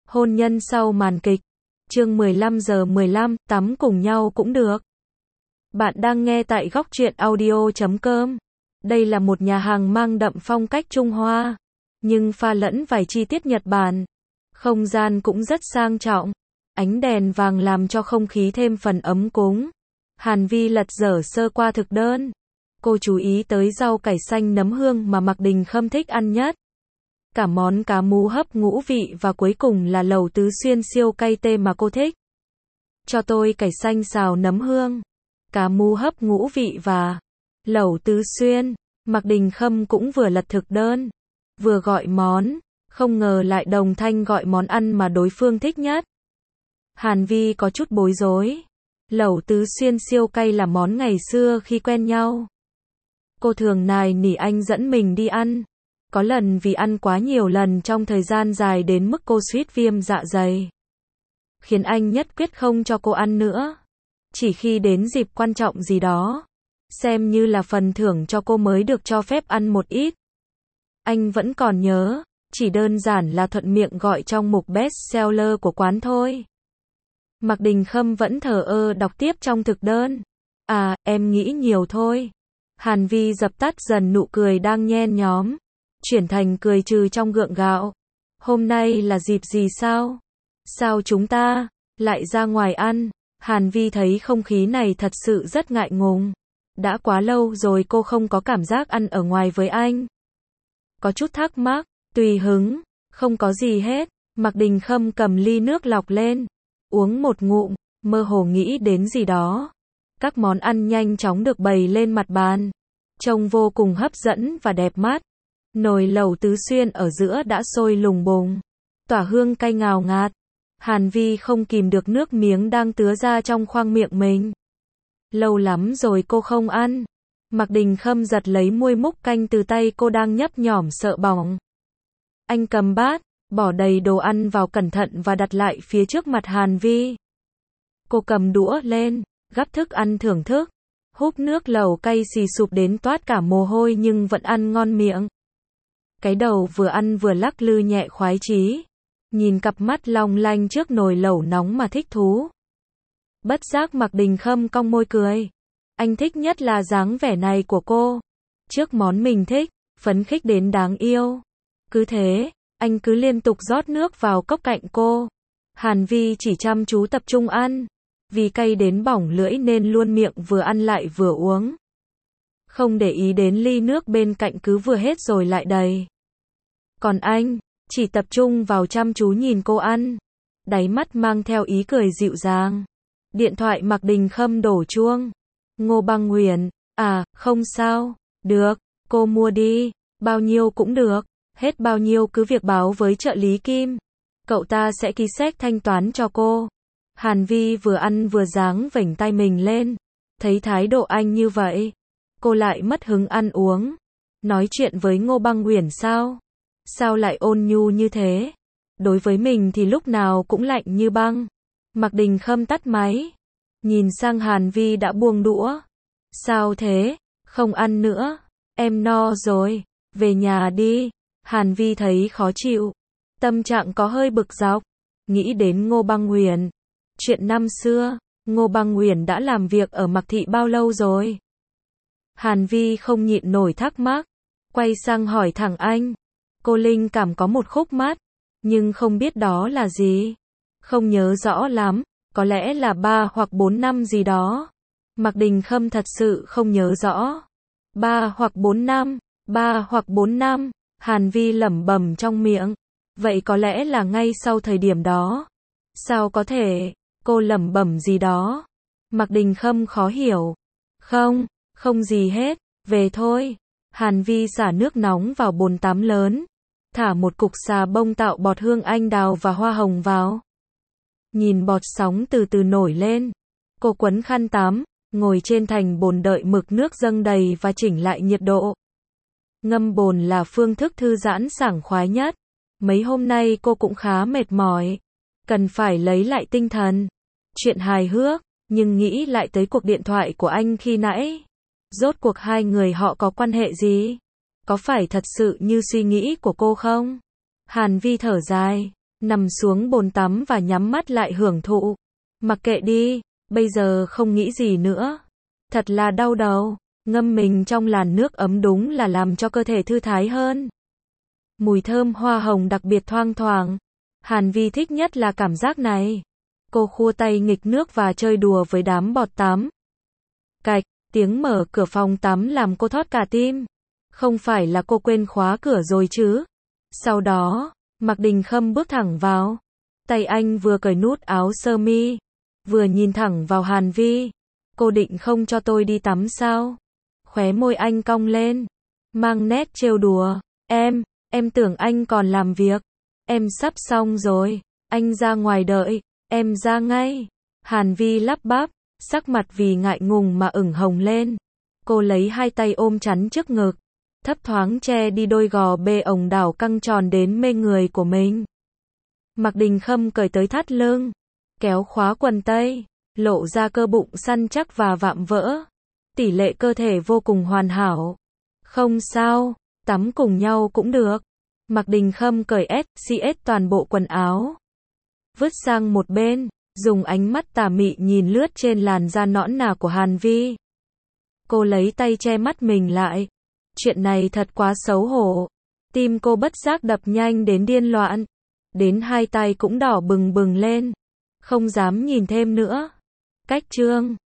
Hôn nhân sau màn kịch. Chương 15:15, tắm cùng nhau cũng được. Bạn đang nghe tại góc truyện audio.com. Đây là một nhà hàng mang đậm phong cách Trung Hoa, nhưng pha lẫn vài chi tiết Nhật Bản. Không gian cũng rất sang trọng. Ánh đèn vàng làm cho không khí thêm phần ấm cúng. Hàn Vi lật dở sơ qua thực đơn. Cô chú ý tới rau cải xanh nấm hương mà Mạc Đình Khâm thích ăn nhất. Cả món cá mú hấp ngũ vị và cuối cùng là lẩu tứ xuyên siêu cay tê mà cô thích. Cho tôi cải xanh xào nấm hương, cá mú hấp ngũ vị và lẩu tứ xuyên. Mạc Đình Khâm cũng vừa lật thực đơn, vừa gọi món, không ngờ lại đồng thanh gọi món ăn mà đối phương thích nhất. Hàn Vi có chút bối rối. Lẩu tứ xuyên siêu cay là món ngày xưa khi quen nhau. Cô thường nài nỉ anh dẫn mình đi ăn. Có lần vì ăn quá nhiều lần trong thời gian dài đến mức cô suýt viêm dạ dày, khiến anh nhất quyết không cho cô ăn nữa. Chỉ khi đến dịp quan trọng gì đó, xem như là phần thưởng cho cô mới được cho phép ăn một ít. Anh vẫn còn nhớ, chỉ đơn giản là thuận miệng gọi trong mục best seller của quán thôi. Mạc Đình Khâm vẫn thờ ơ đọc tiếp trong thực đơn. À, em nghĩ nhiều thôi. Hàn Vi dập tắt dần nụ cười đang nhen nhóm, chuyển thành cười trừ trong gượng gạo. Hôm nay là dịp gì sao? Sao chúng ta lại ra ngoài ăn? Hàn Vi thấy không khí này thật sự rất ngại ngùng. Đã quá lâu rồi cô không có cảm giác ăn ở ngoài với anh. Có chút thắc mắc, tùy hứng, không có gì hết. Mạc Đình Khâm cầm ly nước lọc lên, uống một ngụm, mơ hồ nghĩ đến gì đó. Các món ăn nhanh chóng được bày lên mặt bàn, trông vô cùng hấp dẫn và đẹp mắt. Nồi lẩu tứ xuyên ở giữa đã sôi lùng bùng, tỏa hương cay ngào ngạt. Hàn Vi không kìm được nước miếng đang tứa ra trong khoang miệng mình. Lâu lắm rồi cô không ăn. Mạc Đình Khâm giật lấy muôi múc canh từ tay cô đang nhấp nhổm sợ bỏng. Anh cầm bát, bỏ đầy đồ ăn vào cẩn thận và đặt lại phía trước mặt Hàn Vi. Cô cầm đũa lên, gắp thức ăn thưởng thức, húp nước lẩu cay xì sụp đến toát cả mồ hôi nhưng vẫn ăn ngon miệng. Cái đầu vừa ăn vừa lắc lư nhẹ khoái chí, nhìn cặp mắt long lanh trước nồi lẩu nóng mà thích thú. Bất giác Mạc Đình Khâm cong môi cười. Anh thích nhất là dáng vẻ này của cô. Trước món mình thích, phấn khích đến đáng yêu. Cứ thế, anh cứ liên tục rót nước vào cốc cạnh cô. Hàn Vi chỉ chăm chú tập trung ăn. Vì cay đến bỏng lưỡi nên luôn miệng vừa ăn lại vừa uống. Không để ý đến ly nước bên cạnh cứ vừa hết rồi lại đầy. Còn anh, chỉ tập trung vào chăm chú nhìn cô ăn. Đáy mắt mang theo ý cười dịu dàng. Điện thoại Mạc Đình Khâm đổ chuông. Ngô Băng Huyền, à, không sao, được, cô mua đi, bao nhiêu cũng được, hết bao nhiêu cứ việc báo với trợ lý Kim. Cậu ta sẽ ký séc thanh toán cho cô. Hàn Vi vừa ăn vừa dáng vểnh tay mình lên. Thấy thái độ anh như vậy, cô lại mất hứng ăn uống. Nói chuyện với Ngô Băng Huyền sao? Sao lại ôn nhu như thế? Đối với mình thì lúc nào cũng lạnh như băng. Mạc Đình Khâm tắt máy, nhìn sang Hàn Vi đã buông đũa. Sao thế? Không ăn nữa. Em no rồi, về nhà đi. Hàn Vi thấy khó chịu, tâm trạng có hơi bực dọc, nghĩ đến Ngô Băng Huyền. Chuyện năm xưa, Ngô Băng Huyền đã làm việc ở Mạc Thị bao lâu rồi? Hàn Vi không nhịn nổi thắc mắc, quay sang hỏi thẳng anh. Cô linh cảm có một khúc mắc, nhưng không biết đó là gì. Không nhớ rõ lắm, có lẽ là 3 hoặc 4 năm gì đó. Mạc Đình Khâm thật sự không nhớ rõ. 3 hoặc 4 năm, 3 hoặc 4 năm, Hàn Vi lẩm bẩm trong miệng. Vậy có lẽ là ngay sau thời điểm đó. Sao có thể, cô lẩm bẩm gì đó. Mạc Đình Khâm khó hiểu. Không, không gì hết, về thôi. Hàn Vi xả nước nóng vào bồn tắm lớn, thả một cục xà bông tạo bọt hương anh đào và hoa hồng vào. Nhìn bọt sóng từ từ nổi lên, cô quấn khăn tắm, ngồi trên thành bồn đợi mực nước dâng đầy và chỉnh lại nhiệt độ. Ngâm bồn là phương thức thư giãn sảng khoái nhất. Mấy hôm nay cô cũng khá mệt mỏi, cần phải lấy lại tinh thần. Chuyện hài hước, nhưng nghĩ lại tới cuộc điện thoại của anh khi nãy. Rốt cuộc hai người họ có quan hệ gì? Có phải thật sự như suy nghĩ của cô không? Hàn Vi thở dài. nằm xuống bồn tắm và nhắm mắt lại hưởng thụ. Mặc kệ đi, bây giờ không nghĩ gì nữa. Thật là đau đầu, ngâm mình trong làn nước ấm đúng là làm cho cơ thể thư thái hơn. Mùi thơm hoa hồng đặc biệt thoang thoảng. Hàn Vi thích nhất là cảm giác này. Cô khua tay nghịch nước và chơi đùa với đám bọt tắm. Cạch, tiếng mở cửa phòng tắm làm cô thót cả tim. Không phải là cô quên khóa cửa rồi chứ? Sau đó, Mạc Đình Khâm bước thẳng vào. Tay anh vừa cởi nút áo sơ mi, vừa nhìn thẳng vào Hàn Vi. Cô định không cho tôi đi tắm sao? Khóe môi anh cong lên, mang nét trêu đùa. Em tưởng anh còn làm việc. Em sắp xong rồi, anh ra ngoài đợi, em ra ngay. Hàn Vi lắp bắp, sắc mặt vì ngại ngùng mà ửng hồng lên. Cô lấy hai tay ôm chắn trước ngực, thấp thoáng che đi đôi gò bê ồng đảo căng tròn đến mê người của mình. Mạc Đình Khâm cởi tới thắt lưng, kéo khóa quần tây, lộ ra cơ bụng săn chắc và vạm vỡ. Tỷ lệ cơ thể vô cùng hoàn hảo. Không sao, tắm cùng nhau cũng được. Mạc Đình Khâm cởi SCS toàn bộ quần áo, vứt sang một bên, dùng ánh mắt tà mị nhìn lướt trên làn da nõn nà của Hàn Vi. Cô lấy tay che mắt mình lại. Chuyện này thật quá xấu hổ. Tim cô bất giác đập nhanh đến điên loạn. Đến hai tay cũng đỏ bừng bừng lên. Không dám nhìn thêm nữa. Cách chương